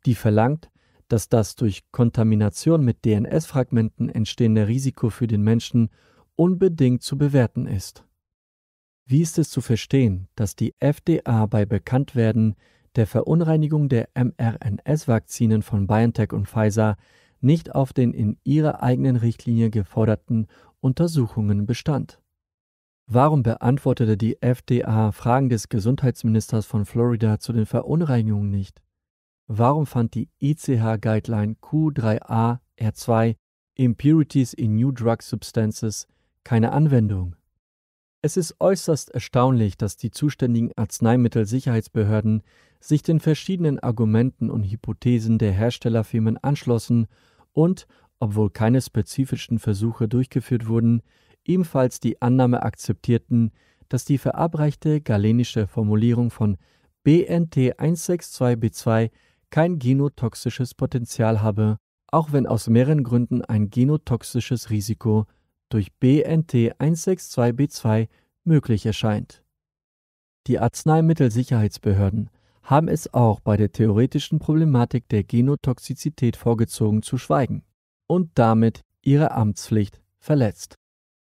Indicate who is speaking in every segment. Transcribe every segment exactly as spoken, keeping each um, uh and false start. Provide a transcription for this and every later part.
Speaker 1: die verlangt, dass das durch Kontamination mit D N S-Fragmenten entstehende Risiko für den Menschen unbedingt zu bewerten ist. Wie ist es zu verstehen, dass die F D A bei Bekanntwerden der Verunreinigung der mRNA-Vakzinen von BioNTech und Pfizer nicht auf den in ihrer eigenen Richtlinie geforderten Untersuchungen bestand? Warum beantwortete die F D A Fragen des Gesundheitsministers von Florida zu den Verunreinigungen nicht? Warum fand die I C H-Guideline Q drei A R zwei Impurities in New Drug Substances keine Anwendung? Es ist äußerst erstaunlich, dass die zuständigen Arzneimittelsicherheitsbehörden sich den verschiedenen Argumenten und Hypothesen der Herstellerfirmen anschlossen und, obwohl keine spezifischen Versuche durchgeführt wurden, ebenfalls die Annahme akzeptierten, dass die verabreichte galenische Formulierung von B N T eins sechs zwei B zwei kein genotoxisches Potenzial habe, auch wenn aus mehreren Gründen ein genotoxisches Risiko durch B N T eins sechs zwei B zwei möglich erscheint. Die Arzneimittelsicherheitsbehörden haben es auch bei der theoretischen Problematik der Genotoxizität vorgezogen zu schweigen und damit ihre Amtspflicht verletzt.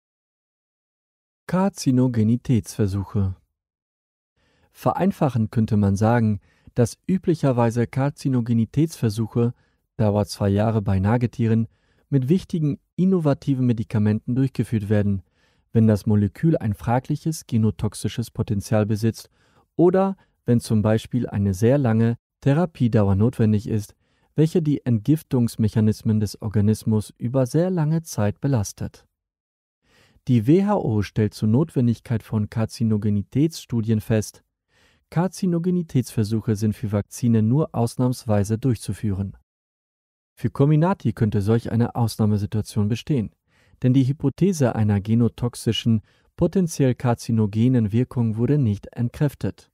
Speaker 1: Karzinogenitätsversuche. Vereinfachend könnte man sagen, dass üblicherweise Karzinogenitätsversuche, dauert zwei Jahre bei Nagetieren, mit wichtigen innovativen Medikamenten durchgeführt werden, wenn das Molekül ein fragliches genotoxisches Potenzial besitzt oder wenn zum Beispiel eine sehr lange Therapiedauer notwendig ist, welche die Entgiftungsmechanismen des Organismus über sehr lange Zeit belastet. Die W H O stellt zur Notwendigkeit von Karzinogenitätsstudien fest, Karzinogenitätsversuche sind für Vakzine nur ausnahmsweise durchzuführen. Für Comirnaty könnte solch eine Ausnahmesituation bestehen, denn die Hypothese einer genotoxischen, potenziell karzinogenen Wirkung wurde nicht entkräftet.